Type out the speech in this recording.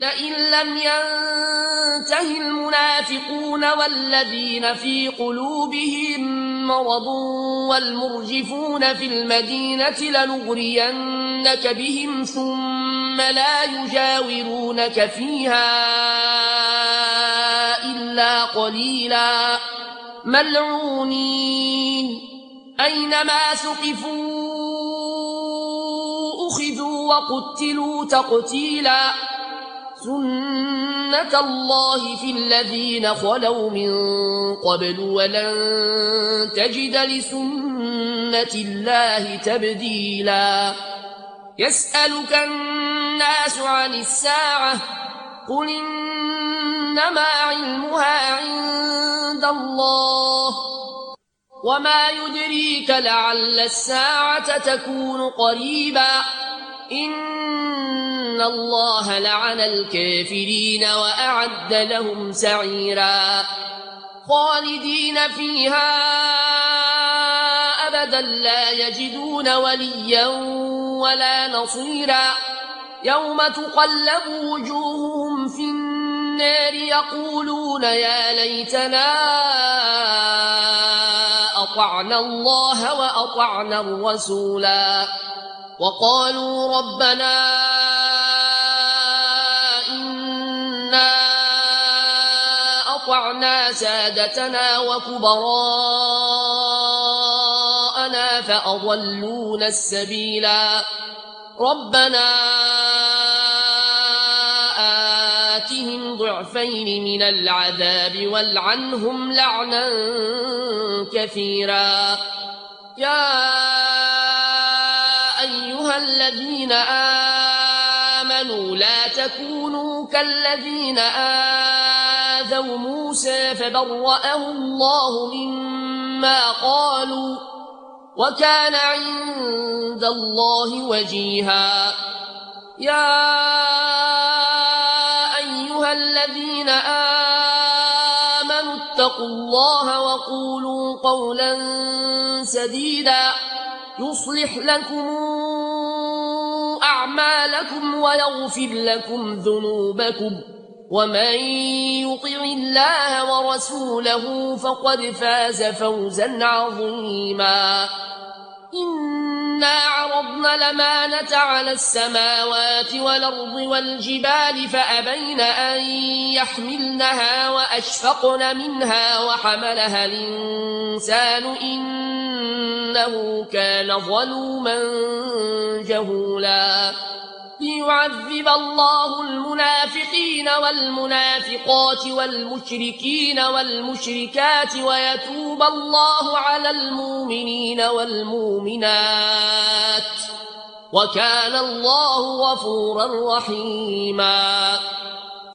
لئن لم ينته المنافقون والذين في قلوبهم مرض والمرجفون في المدينة لنغرينك بهم ثم لا يجاورونك فيها إلا قليلا ملعونين أينما ثقفوا أخذوا وقتلوا تقتيلا سنة الله في الذين خلوا من قبل ولن تجد لسنة الله تبديلا يسألك الناس عن الساعة قل إنما علمها عند الله وما يدريك لعل الساعة تكون قريبا إن الله لعن الكافرين وأعد لهم سعيرا خالدين فيها أبدا لا يجدون وليا ولا نصيرا يوم تقلب وجوههم في النار يقولون يا ليتنا أطعنا الله وأطعنا الرسولا وقالوا ربنا إنا أطعنا سادتنا وكبراءنا فأضلونا السبيلا ربنا آتهم ضعفين من العذاب والعنهم لعنا كثيرا يا أيها الذين آمنوا لا تكونوا كالذين آذوا موسى فبرأه الله مما قالوا وكان عند الله وجيها يا أيها الذين آمنوا اتقوا الله وقولوا قولا سديدا يصلح لكم أعمالكم ويغفر لكم ذنوبكم ومن يطع الله ورسوله فقد فاز فوزا عظيما إنا عرضنا الأمانة على السماوات والأرض والجبال فأبين أن يحملنها وأشفقن منها وحملها الإنسان إنه كان ظلوما جهولا ليعذب الله المنافقين والمنافقات والمشركين والمشركات ويتوب الله على المؤمنين والمؤمنات وكان الله غفورا رحيما